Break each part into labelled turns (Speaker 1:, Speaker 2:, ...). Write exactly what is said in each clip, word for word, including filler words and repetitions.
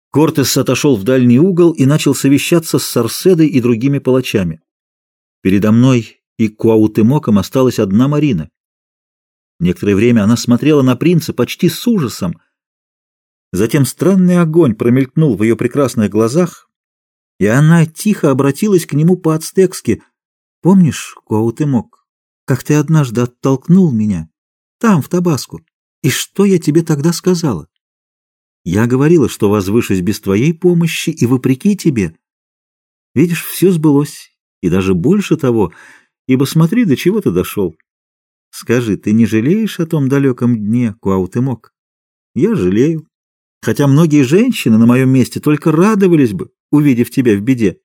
Speaker 1: Кортес отошел в дальний угол и начал совещаться с Сарседой и другими палачами. Передо мной и Куаутемоком осталась одна Марина. Некоторое время она смотрела на принца почти с ужасом. Затем странный огонь промелькнул в ее прекрасных глазах, и она тихо обратилась к нему по-ацтекски. «Помнишь, Куаутемок, как ты однажды оттолкнул меня там, в Табаско? И что я тебе тогда сказала? Я говорила, что возвышусь без твоей помощи и вопреки тебе. Видишь, все сбылось, и даже больше того, ибо смотри, до чего ты дошел. Скажи, ты не жалеешь о том далеком дне, Куаутемок? Я жалею, хотя многие женщины на моем месте только радовались бы, увидев тебя в беде».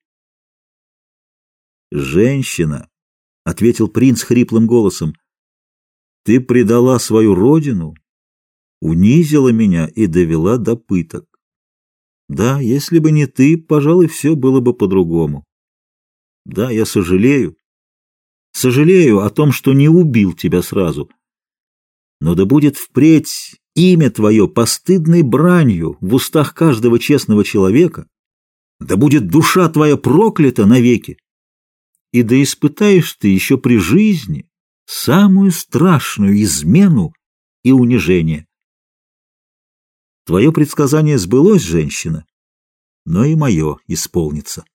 Speaker 1: «Женщина», — ответил принц хриплым голосом, — «ты предала свою родину, унизила меня и довела до пыток. Да, если бы не ты, пожалуй, все было бы по-другому. Да, я сожалею, сожалею о том, что не убил тебя сразу. Но да будет впредь имя твое постыдной бранью в устах каждого честного человека, да будет душа твоя проклята навеки, и да испытаешь ты еще при жизни самую страшную измену и унижение». Твое предсказание сбылось, женщина, но и мое исполнится.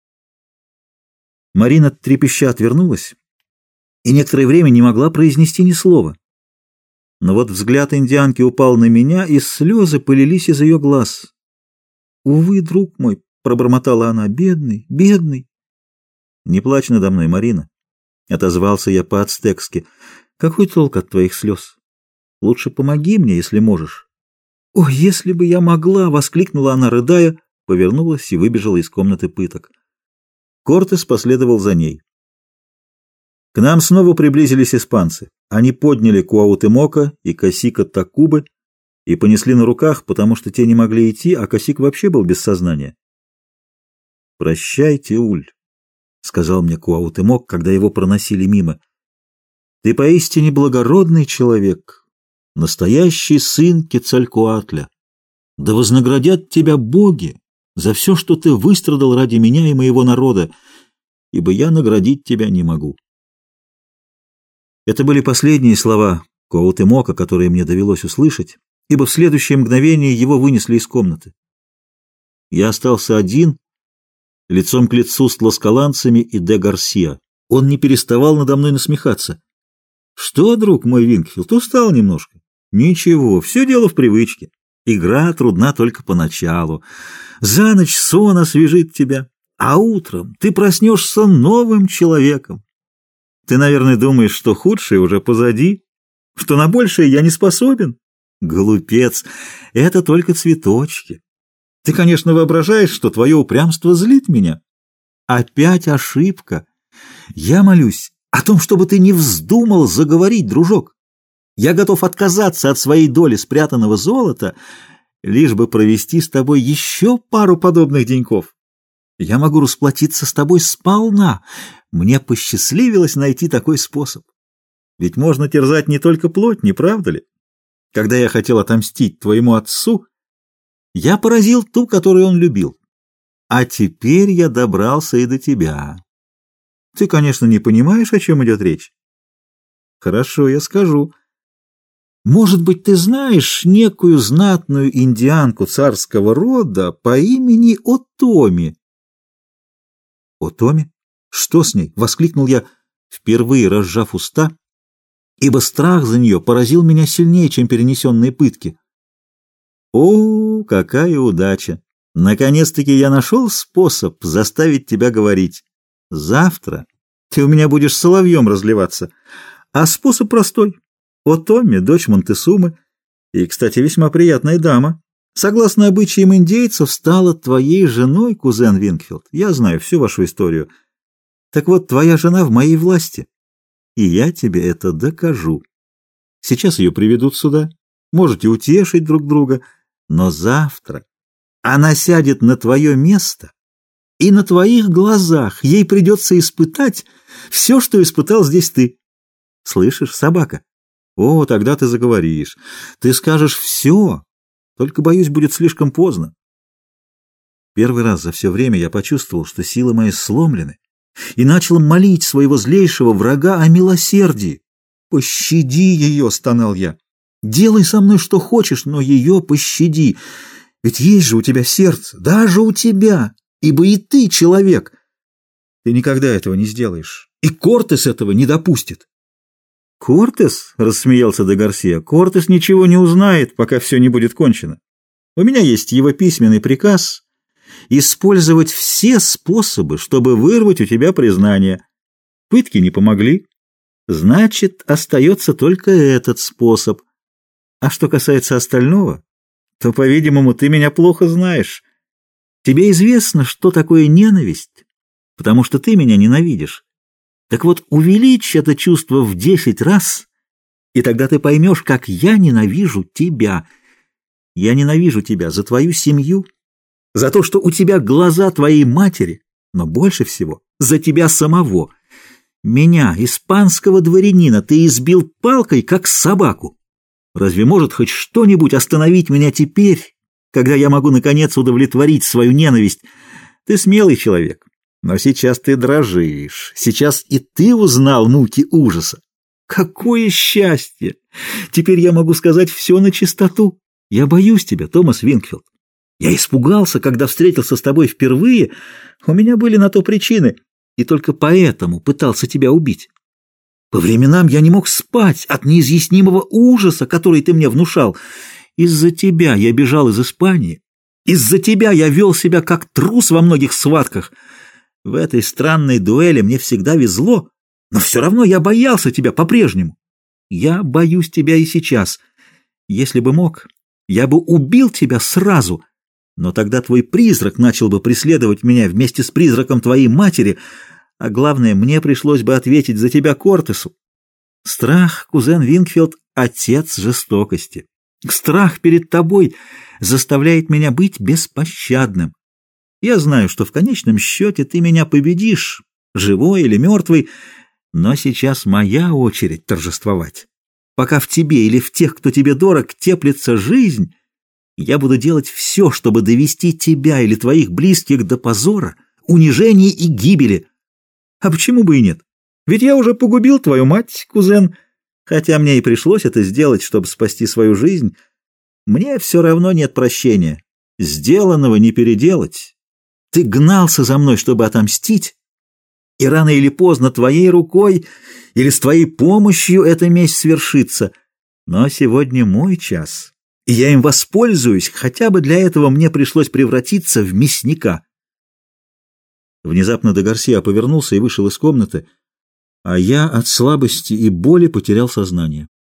Speaker 1: Марина трепеща отвернулась и некоторое время не могла произнести ни слова. Но вот взгляд индианки упал на меня, и слезы полились из ее глаз. «Увы, друг мой», — пробормотала она, — «бедный, бедный». «Не плачь надо мной, Марина», — отозвался я по-ацтекски. «Какой толк от твоих слез? Лучше помоги мне, если можешь». «О, если бы я могла!» — воскликнула она, рыдая, повернулась и выбежала из комнаты пыток. Кортес последовал за ней. К нам снова приблизились испанцы. Они подняли Куаутемока и Касика Такубы и понесли на руках, потому что те не могли идти, а Касик вообще был без сознания. «Прощай, Тиуль», — сказал мне Куаутемок, когда его проносили мимо. «Ты поистине благородный человек». Настоящий сын Кецалькоатля. Да вознаградят тебя боги за все, что ты выстрадал ради меня и моего народа, ибо я наградить тебя не могу. Это были последние слова Куаутемока, которые мне довелось услышать, ибо в следующее мгновение его вынесли из комнаты. Я остался один, лицом к лицу с тласкаланцами и де Гарсиа. Он не переставал надо мной насмехаться. «Что, друг мой Вингфилд, устал немножко?» «Ничего, все дело в привычке. Игра трудна только поначалу. За ночь сон освежит тебя, а утром ты проснешься новым человеком. Ты, наверное, думаешь, что худшее уже позади, что на большее я не способен? Глупец, это только цветочки. Ты, конечно, воображаешь, что твое упрямство злит меня. Опять ошибка. Я молюсь о том, чтобы ты не вздумал заговорить, дружок. Я готов отказаться от своей доли спрятанного золота, лишь бы провести с тобой еще пару подобных деньков. Я могу расплатиться с тобой сполна. Мне посчастливилось найти такой способ. Ведь можно терзать не только плоть, не правда ли? Когда я хотел отомстить твоему отцу, я поразил ту, которую он любил. А теперь я добрался и до тебя. Ты, конечно, не понимаешь, о чем идет речь? Хорошо, я скажу. Может быть, ты знаешь некую знатную индианку царского рода по имени Отоми? Отоми? Что с ней? Воскликнул я, впервые разжав уста, ибо страх за нее поразил меня сильнее, чем перенесенные пытки. О, какая удача! Наконец-таки я нашел способ заставить тебя говорить. Завтра ты у меня будешь соловьем разливаться, а способ простой. Отоми, дочь Монтесумы, и, кстати, весьма приятная дама, согласно обычаям индейцев, стала твоей женой, кузен Вингфилд. Я знаю всю вашу историю. Так вот, твоя жена в моей власти, и я тебе это докажу. Сейчас ее приведут сюда, можете утешить друг друга, но завтра она сядет на твое место, и на твоих глазах ей придется испытать все, что испытал здесь ты. Слышишь, собака? О, тогда ты заговоришь. Ты скажешь все, только, боюсь, будет слишком поздно. Первый раз за все время я почувствовал, что силы мои сломлены, и начал молить своего злейшего врага о милосердии. «Пощади ее!» — стонал я. «Делай со мной что хочешь, но ее пощади! Ведь есть же у тебя сердце, даже у тебя, ибо и ты человек. Ты никогда этого не сделаешь, и Кортес этого не допустит». «Кортес?» — рассмеялся де Гарсия. «Кортес ничего не узнает, пока все не будет кончено. У меня есть его письменный приказ использовать все способы, чтобы вырвать у тебя признание. Пытки не помогли. Значит, остается только этот способ. А что касается остального, то, по-видимому, ты меня плохо знаешь. Тебе известно, что такое ненависть, потому что ты меня ненавидишь. Так вот, увеличь это чувство в десять раз, и тогда ты поймешь, как я ненавижу тебя. Я ненавижу тебя за твою семью, за то, что у тебя глаза твоей матери, но больше всего за тебя самого. Меня, испанского дворянина, ты избил палкой, как собаку. Разве может хоть что-нибудь остановить меня теперь, когда я могу, наконец, удовлетворить свою ненависть? Ты смелый человек, но сейчас ты дрожишь. Сейчас и ты узнал муки ужаса. Какое счастье! Теперь я могу сказать все на чистоту. Я боюсь тебя, Томас Винкфилд. Я испугался, когда встретился с тобой впервые. У меня были на то причины, и только поэтому пытался тебя убить. По временам я не мог спать от неизъяснимого ужаса, который ты мне внушал. Из-за тебя я бежал из Испании. Из-за тебя я вел себя как трус во многих схватках. В этой странной дуэли мне всегда везло, но все равно я боялся тебя по-прежнему. Я боюсь тебя и сейчас. Если бы мог, я бы убил тебя сразу, но тогда твой призрак начал бы преследовать меня вместе с призраком твоей матери, а главное, мне пришлось бы ответить за тебя Кортесу. Страх, кузен Винкфилд, отец жестокости. Страх перед тобой заставляет меня быть беспощадным. Я знаю, что в конечном счете ты меня победишь, живой или мертвый, но сейчас моя очередь торжествовать. Пока в тебе или в тех, кто тебе дорог, теплится жизнь, я буду делать все, чтобы довести тебя или твоих близких до позора, унижения и гибели. А почему бы и нет? Ведь я уже погубил твою мать, кузен, хотя мне и пришлось это сделать, чтобы спасти свою жизнь. Мне все равно нет прощения. Сделанного не переделать. Ты гнался за мной, чтобы отомстить, и рано или поздно твоей рукой или с твоей помощью эта месть свершится. Но сегодня мой час, и я им воспользуюсь, хотя бы для этого мне пришлось превратиться в мясника. Внезапно де Гарсия повернулся и вышел из комнаты, а я от слабости и боли потерял сознание.